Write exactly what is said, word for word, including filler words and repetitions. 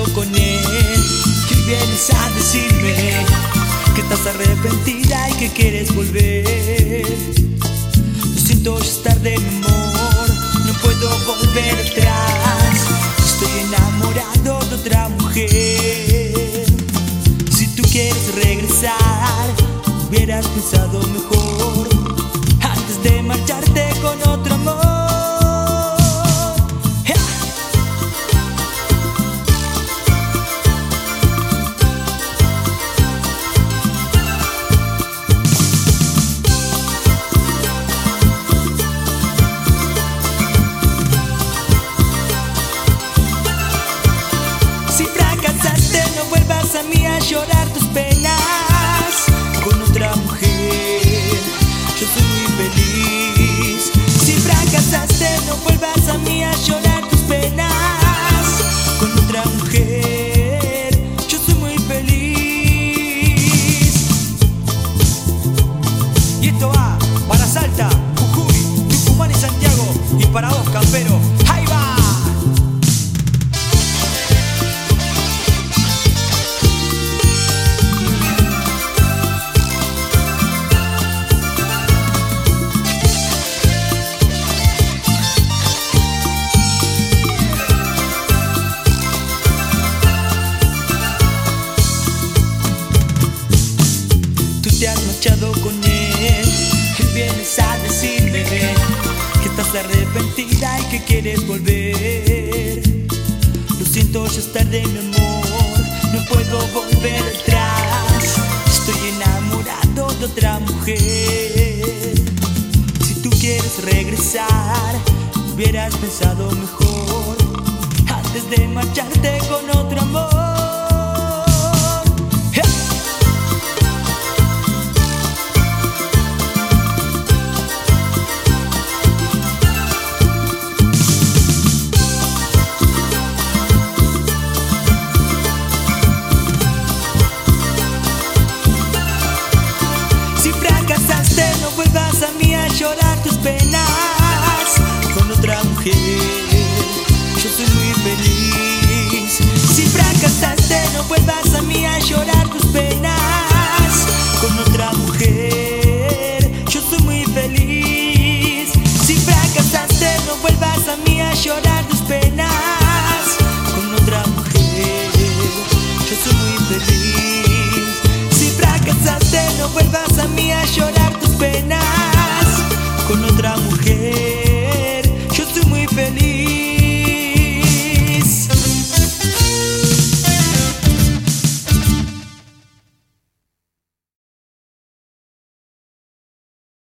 con él y hoy vienes a decirme que estás arrepentida y que quieres volver. Lo siento, ya es tarde, mi amor, no puedo volver atrás. Estoy enamorado de otra mujer. Si tú quieres regresar, hubieras pensado mejor antes de marcharte con otro amor. A mí a llorar tus penas con otra mujer. Yo soy muy feliz. Si fracasaste, no vuelvas a mí a llorar tus penas con otra mujer. Yo soy muy feliz. Y esto va para Salta, Jujuy, Tucumán y Santiago. Y para vos, campero, ¡ahí va! Te has marchado con él y vienes a decirme que estás arrepentida y que quieres volver. Lo siento, ya es tarde, mi amor, no puedo volver atrás. Estoy enamorado de otra mujer. Si tú quieres regresar, hubieras pensado mejor antes de marcharte con otro amor.